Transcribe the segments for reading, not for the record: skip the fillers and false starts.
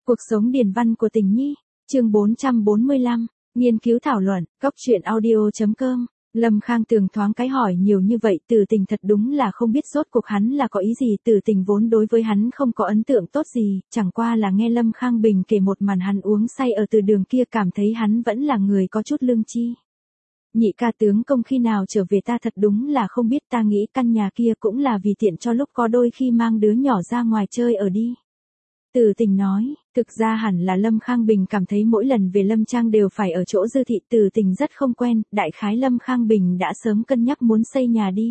Cuộc sống điền văn của tình nhi, chương 445, nghiên cứu thảo luận, góc truyện audio.com. Lâm Khang Tường thoáng cái hỏi nhiều như vậy, Từ Tình thật đúng là không biết rốt cuộc hắn là có ý gì. Từ Tình vốn đối với hắn không có ấn tượng tốt gì, chẳng qua là nghe Lâm Khang Bình kể một màn hắn uống say ở từ đường kia, cảm thấy hắn vẫn là người có chút lương tri. Nhị ca tướng công khi nào trở về ta thật đúng là không biết, ta nghĩ căn nhà kia cũng là vì tiện cho lúc có đôi khi mang đứa nhỏ ra ngoài chơi ở đi. Từ Tình nói, thực ra hẳn là Lâm Khang Bình cảm thấy mỗi lần về Lâm Trang đều phải ở chỗ Dư Thị. Từ Tình rất không quen, đại khái Lâm Khang Bình đã sớm cân nhắc muốn xây nhà đi.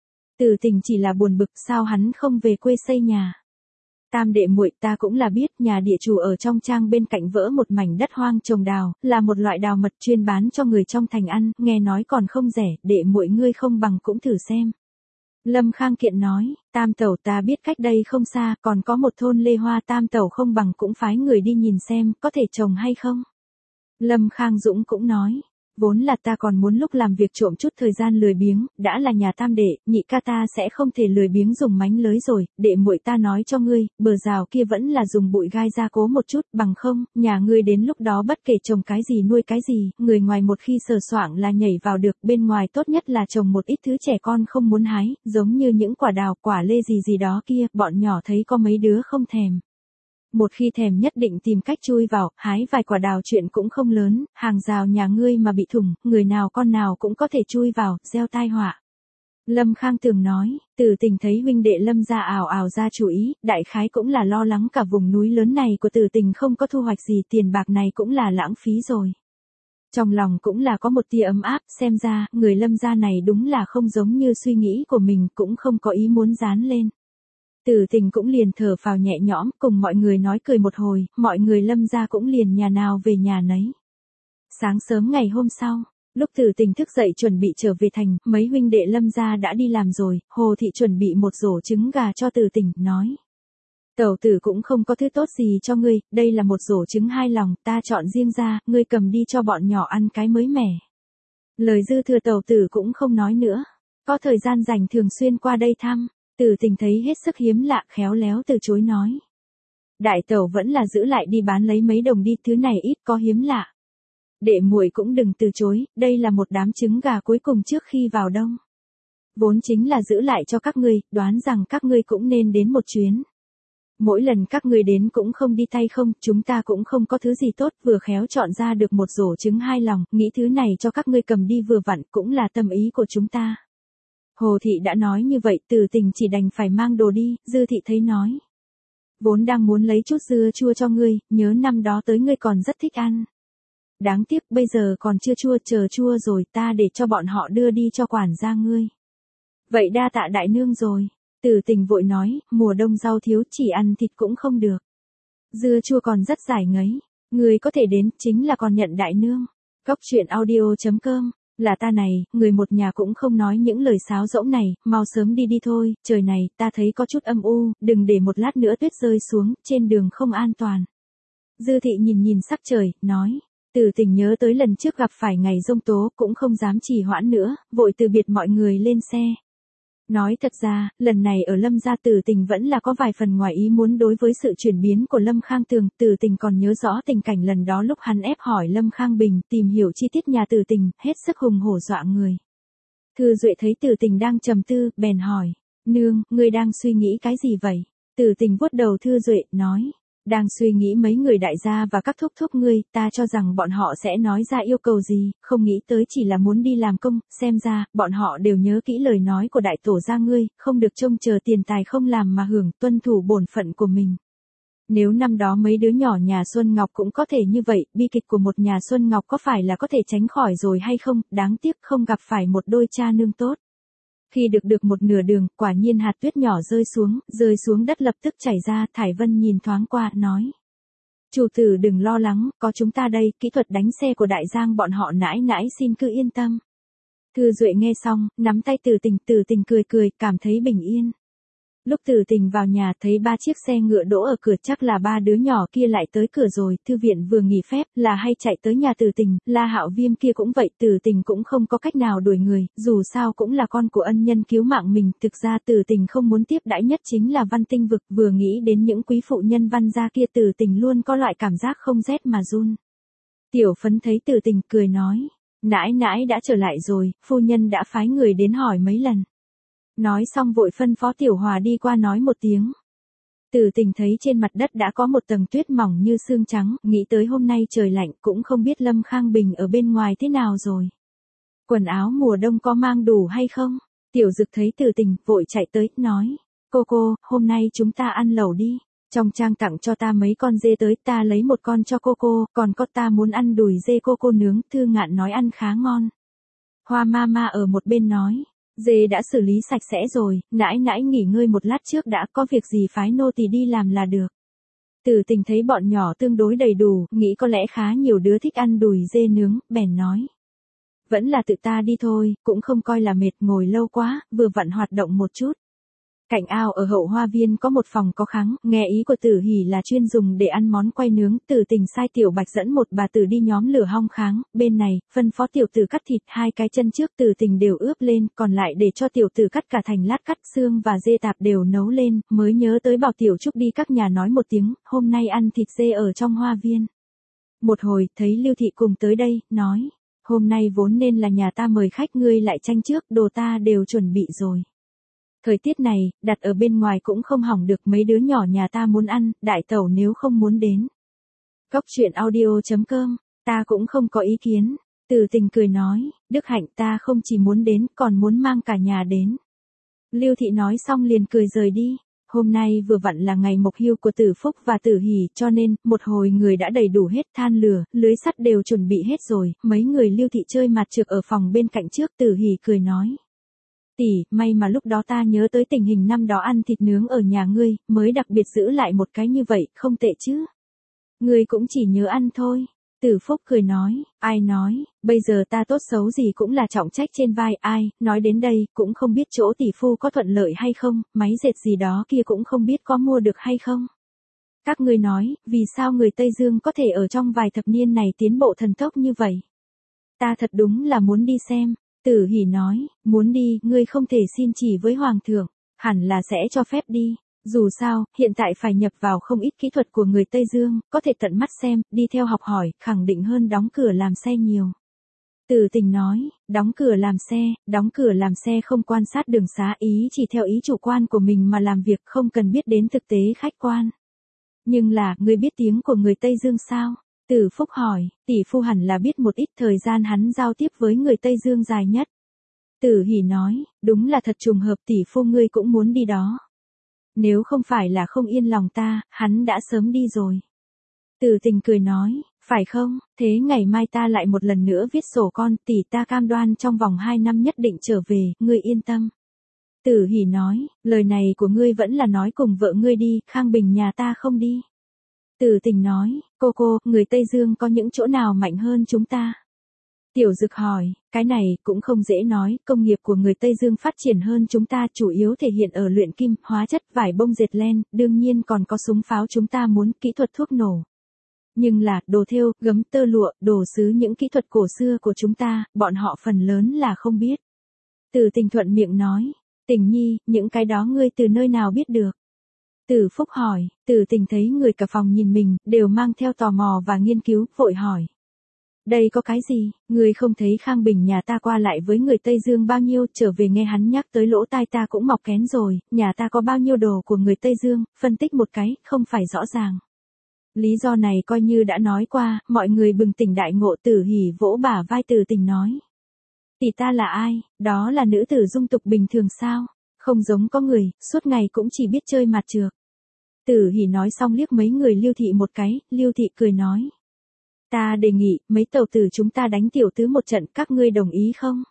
Từ Tình chỉ là buồn bực sao hắn không về quê xây nhà. Tam đệ muội, ta cũng là biết, nhà địa chủ ở trong trang bên cạnh vỡ một mảnh đất hoang trồng đào, là một loại đào mật chuyên bán cho người trong thành ăn, nghe nói còn không rẻ, đệ muội ngươi không bằng cũng thử xem. Lâm Khang Kiện nói, Tam tẩu ta biết cách đây không xa, còn có một thôn lê hoa, Tam tẩu không bằng cũng phái người đi nhìn xem, có thể trồng hay không. Lâm Khang Dũng cũng nói, vốn là ta còn muốn lúc làm việc trộm chút thời gian lười biếng, đã là nhà tam đệ, nhị ca ta sẽ không thể lười biếng dùng mánh lới rồi, đệ muội ta nói cho ngươi, bờ rào kia vẫn là dùng bụi gai gia cố một chút, bằng không, nhà ngươi đến lúc đó bất kể trồng cái gì nuôi cái gì, người ngoài một khi sờ soạng là nhảy vào được, bên ngoài tốt nhất là trồng một ít thứ trẻ con không muốn hái, giống như những quả đào, quả lê gì gì đó kia, bọn nhỏ thấy có mấy đứa không thèm. Một khi thèm nhất định tìm cách chui vào, hái vài quả đào chuyện cũng không lớn, hàng rào nhà ngươi mà bị thủng, người nào con nào cũng có thể chui vào, gieo tai họa. Lâm Khang Tường nói, Từ Tình thấy huynh đệ Lâm gia ào ào ra chủ ý, đại khái cũng là lo lắng cả vùng núi lớn này của Từ Tình không có thu hoạch gì, tiền bạc này cũng là lãng phí rồi. Trong lòng cũng là có một tia ấm áp, xem ra, người Lâm gia này đúng là không giống như suy nghĩ của mình, cũng không có ý muốn dán lên. Từ Tình cũng liền thở phào nhẹ nhõm, cùng mọi người nói cười một hồi, mọi người Lâm gia cũng liền nhà nào về nhà nấy. Sáng sớm ngày hôm sau, lúc Từ Tình thức dậy chuẩn bị trở về thành, mấy huynh đệ Lâm gia đã đi làm rồi, Hồ Thị chuẩn bị một rổ trứng gà cho Từ Tình, nói. Tẩu tử cũng không có thứ tốt gì cho ngươi, đây là một rổ trứng hai lòng, ta chọn riêng ra, ngươi cầm đi cho bọn nhỏ ăn cái mới mẻ. Lời dư thừa tẩu tử cũng không nói nữa, có thời gian rảnh thường xuyên qua đây thăm. Từ Tình thấy hết sức hiếm lạ, khéo léo từ chối nói. Đại tẩu vẫn là giữ lại đi bán lấy mấy đồng đi, thứ này ít có hiếm lạ. Đệ muội cũng đừng từ chối, đây là một đám trứng gà cuối cùng trước khi vào đông. Vốn chính là giữ lại cho các ngươi, đoán rằng các ngươi cũng nên đến một chuyến. Mỗi lần các ngươi đến cũng không đi tay không, chúng ta cũng không có thứ gì tốt, vừa khéo chọn ra được một rổ trứng hai lòng, nghĩ thứ này cho các ngươi cầm đi vừa vặn, cũng là tâm ý của chúng ta. Hồ Thị đã nói như vậy, Từ Tình chỉ đành phải mang đồ đi, Dư Thị thấy nói. Vốn đang muốn lấy chút dưa chua cho ngươi, nhớ năm đó tới ngươi còn rất thích ăn. Đáng tiếc bây giờ còn chưa chua, chờ chua rồi ta để cho bọn họ đưa đi cho quản gia ngươi. Vậy đa tạ đại nương rồi. Từ Tình vội nói, mùa đông rau thiếu chỉ ăn thịt cũng không được. Dưa chua còn rất giải ngấy, ngươi có thể đến, chính là còn nhận đại nương. Góc truyện audio.com. Là ta này, người một nhà cũng không nói những lời sáo rỗng này, mau sớm đi đi thôi, trời này, ta thấy có chút âm u, đừng để một lát nữa tuyết rơi xuống, trên đường không an toàn. Dư Thị nhìn nhìn sắc trời, nói, Từ Tình nhớ tới lần trước gặp phải ngày giông tố, cũng không dám trì hoãn nữa, vội từ biệt mọi người lên xe. Nói thật ra, lần này ở Lâm gia Từ Tình vẫn là có vài phần ngoài ý muốn đối với sự chuyển biến của Lâm Khang Tường. Từ Tình còn nhớ rõ tình cảnh lần đó lúc hắn ép hỏi Lâm Khang Bình tìm hiểu chi tiết nhà Từ Tình, hết sức hùng hổ dọa người. Thư Duệ thấy Từ Tình đang trầm tư, bèn hỏi, nương, ngươi đang suy nghĩ cái gì vậy? Từ Tình vuốt đầu Thư Duệ, nói, đang suy nghĩ mấy người đại gia và các thúc thúc ngươi, ta cho rằng bọn họ sẽ nói ra yêu cầu gì, không nghĩ tới chỉ là muốn đi làm công, xem ra, bọn họ đều nhớ kỹ lời nói của đại tổ gia ngươi, không được trông chờ tiền tài không làm mà hưởng, tuân thủ bổn phận của mình. Nếu năm đó mấy đứa nhỏ nhà Xuân Ngọc cũng có thể như vậy, bi kịch của một nhà Xuân Ngọc có phải là có thể tránh khỏi rồi hay không, đáng tiếc không gặp phải một đôi cha nương tốt. Khi được một nửa đường, quả nhiên hạt tuyết nhỏ rơi xuống đất lập tức chảy ra, Thải Vân nhìn thoáng qua, nói. Chủ tử đừng lo lắng, có chúng ta đây, kỹ thuật đánh xe của Đại Giang bọn họ nãi nãi xin cứ yên tâm. Thư Duệ nghe xong, nắm tay Từ Tình cười, cảm thấy bình yên. Lúc Từ Tình vào nhà thấy 3 chiếc xe ngựa đỗ ở cửa, chắc là 3 đứa nhỏ kia lại tới cửa rồi, thư viện vừa nghỉ phép là hay chạy tới nhà Từ Tình, La Hạo Viêm kia cũng vậy, Từ Tình cũng không có cách nào đuổi người, dù sao cũng là con của ân nhân cứu mạng mình, thực ra Từ Tình không muốn tiếp đãi nhất chính là Văn Tinh vực, vừa nghĩ đến những quý phụ nhân Văn gia kia Từ Tình luôn có loại cảm giác không rét mà run. Tiểu Phấn thấy Từ Tình cười nói, nãi nãi đã trở lại rồi, phu nhân đã phái người đến hỏi mấy lần. Nói xong vội phân phó Tiểu Hòa đi qua nói một tiếng. Từ Tình thấy trên mặt đất đã có một tầng tuyết mỏng như sương trắng, nghĩ tới hôm nay trời lạnh cũng không biết Lâm Khang Bình ở bên ngoài thế nào rồi. Quần áo mùa đông có mang đủ hay không? Tiểu Dực thấy Từ Tình vội chạy tới, nói, cô, hôm nay chúng ta ăn lẩu đi. Trong trang tặng cho ta mấy con dê tới, ta lấy một con cho cô, còn có ta muốn ăn đùi dê cô nướng, Thư Ngạn nói ăn khá ngon. Hoa Mama ở một bên nói, dê đã xử lý sạch sẽ rồi, nãi nãi nghỉ ngơi một lát trước đã, có việc gì phái nô tỳ đi làm là được. Từ Tình thấy bọn nhỏ tương đối đầy đủ, nghĩ có lẽ khá nhiều đứa thích ăn đùi dê nướng, bèn nói. Vẫn là tự ta đi thôi, cũng không coi là mệt, ngồi lâu quá, vừa vặn hoạt động một chút. Cạnh ao ở hậu hoa viên có một phòng có kháng, nghe ý của Tử Hỉ là chuyên dùng để ăn món quay nướng, Từ Tình sai Tiểu Bạch dẫn một bà tử đi nhóm lửa hong kháng, bên này, phân phó tiểu tử cắt thịt, 2 cái chân trước Từ Tình đều ướp lên, còn lại để cho tiểu tử cắt cả thành lát, cắt xương và dê tạp đều nấu lên, mới nhớ tới bảo Tiểu Trúc đi các nhà nói một tiếng, hôm nay ăn thịt dê ở trong hoa viên. Một hồi, thấy Lưu Thị cùng tới đây, nói, hôm nay vốn nên là nhà ta mời khách, ngươi lại tranh trước, đồ ta đều chuẩn bị rồi. Thời tiết này, đặt ở bên ngoài cũng không hỏng được, mấy đứa nhỏ nhà ta muốn ăn, đại tẩu nếu không muốn đến. Cóc truyện audio.com, ta cũng không có ý kiến. Từ Tình cười nói, Đức Hạnh ta không chỉ muốn đến, còn muốn mang cả nhà đến. Lưu Thị nói xong liền cười rời đi. Hôm nay vừa vặn là ngày mộc hưu của Tử Phúc và Tử Hỉ, cho nên, một hồi người đã đầy đủ hết, than lửa, lưới sắt đều chuẩn bị hết rồi, mấy người Lưu Thị chơi mặt trược ở phòng bên cạnh trước, Tử Hỉ cười nói. Tỷ, may mà lúc đó ta nhớ tới tình hình năm đó ăn thịt nướng ở nhà ngươi, mới đặc biệt giữ lại một cái như vậy, không tệ chứ. Ngươi cũng chỉ nhớ ăn thôi. Tử Phúc cười nói, ai nói, bây giờ ta tốt xấu gì cũng là trọng trách trên vai, ai, nói đến đây, cũng không biết chỗ tỷ phu có thuận lợi hay không, máy dệt gì đó kia cũng không biết có mua được hay không. Các ngươi nói, vì sao người Tây Dương có thể ở trong vài thập niên này tiến bộ thần tốc như vậy? Ta thật đúng là muốn đi xem. Tử Hỉ nói, muốn đi, ngươi không thể xin chỉ với Hoàng thượng, hẳn là sẽ cho phép đi. Dù sao, hiện tại phải nhập vào không ít kỹ thuật của người Tây Dương, có thể tận mắt xem, đi theo học hỏi, khẳng định hơn đóng cửa làm xe nhiều. Từ Tình nói, đóng cửa làm xe không quan sát đường xá, ý chỉ theo ý chủ quan của mình mà làm việc, không cần biết đến thực tế khách quan. Nhưng là, ngươi biết tiếng của người Tây Dương sao? Tử Phúc hỏi, tỷ phu hẳn là biết một ít, thời gian hắn giao tiếp với người Tây Dương dài nhất. Tử Hỉ nói, đúng là thật trùng hợp, tỷ phu ngươi cũng muốn đi đó. Nếu không phải là không yên lòng ta, hắn đã sớm đi rồi. Từ Tình cười nói, phải không, thế ngày mai ta lại một lần nữa viết sổ con, tỷ ta cam đoan trong vòng 2 năm nhất định trở về, ngươi yên tâm. Tử Hỉ nói, lời này của ngươi vẫn là nói cùng vợ ngươi đi, Khang Bình nhà ta không đi. Từ Tình nói, cô, người Tây Dương có những chỗ nào mạnh hơn chúng ta? Tiểu Dực hỏi, cái này cũng không dễ nói, công nghiệp của người Tây Dương phát triển hơn chúng ta, chủ yếu thể hiện ở luyện kim, hóa chất, vải bông dệt len, đương nhiên còn có súng pháo chúng ta muốn, kỹ thuật thuốc nổ. Nhưng là, đồ thêu, gấm tơ lụa, đồ sứ, những kỹ thuật cổ xưa của chúng ta, bọn họ phần lớn là không biết. Từ Tình thuận miệng nói, Tình nhi, những cái đó ngươi từ nơi nào biết được? Tử Phúc hỏi, Từ Tình thấy người cả phòng nhìn mình, đều mang theo tò mò và nghiên cứu, vội hỏi. Đây có cái gì, ngươi không thấy Khang Bình nhà ta qua lại với người Tây Dương bao nhiêu, trở về nghe hắn nhắc tới lỗ tai ta cũng mọc kén rồi, nhà ta có bao nhiêu đồ của người Tây Dương, phân tích một cái, không phải rõ ràng. Lý do này coi như đã nói qua, mọi người bừng tỉnh đại ngộ. Tử Hỉ vỗ bả vai Từ Tình nói. Tỷ ta là ai, đó là nữ tử dung tục bình thường sao, không giống có người, suốt ngày cũng chỉ biết chơi mặt trược. Tử Hỉ nói xong liếc mấy người Lưu Thị một cái, Lưu Thị cười nói. Ta đề nghị, mấy tàu tử chúng ta đánh tiểu tứ một trận, các ngươi đồng ý không?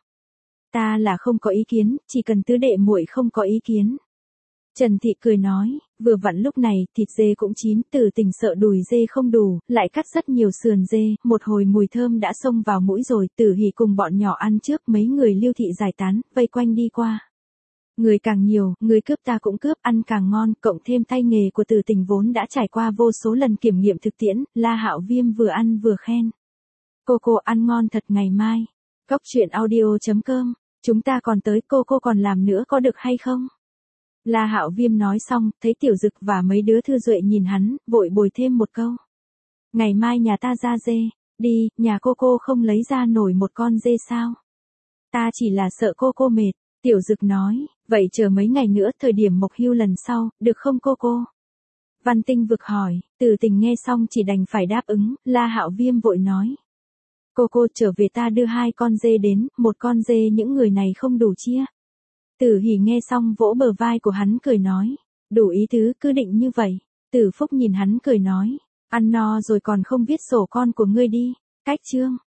Ta là không có ý kiến, chỉ cần tứ đệ muội không có ý kiến. Trần Thị cười nói, vừa vặn lúc này, thịt dê cũng chín, Từ Tình sợ đùi dê không đủ, lại cắt rất nhiều sườn dê, một hồi mùi thơm đã xông vào mũi rồi, Tử Hỉ cùng bọn nhỏ ăn trước, mấy người Lưu Thị giải tán, vây quanh đi qua. Người càng nhiều, người cướp ta cũng cướp, ăn càng ngon, cộng thêm tay nghề của Từ Tình vốn đã trải qua vô số lần kiểm nghiệm thực tiễn, La Hạo Viêm vừa ăn vừa khen. Cô ăn ngon thật, ngày mai. Cốc truyện audio.com, chúng ta còn tới, cô còn làm nữa có được hay không? La Hạo Viêm nói xong, thấy Tiểu Dực và mấy đứa thư duệ nhìn hắn, vội bồi thêm một câu. Ngày mai nhà ta ra dê, đi, nhà cô không lấy ra nổi một con dê sao? Ta chỉ là sợ cô mệt. Tiểu Dực nói, vậy chờ mấy ngày nữa thời điểm mộc hưu lần sau, được không cô? Văn Tinh Vực hỏi, Từ Tình nghe xong chỉ đành phải đáp ứng, La Hạo Viêm vội nói. Cô trở về ta đưa 2 con dê đến, 1 con dê những người này không đủ chia. Tử Hỉ nghe xong vỗ bờ vai của hắn cười nói, đủ ý tứ, cứ định như vậy. Tử Phúc nhìn hắn cười nói, ăn no rồi còn không viết sổ con của ngươi đi. Cách chương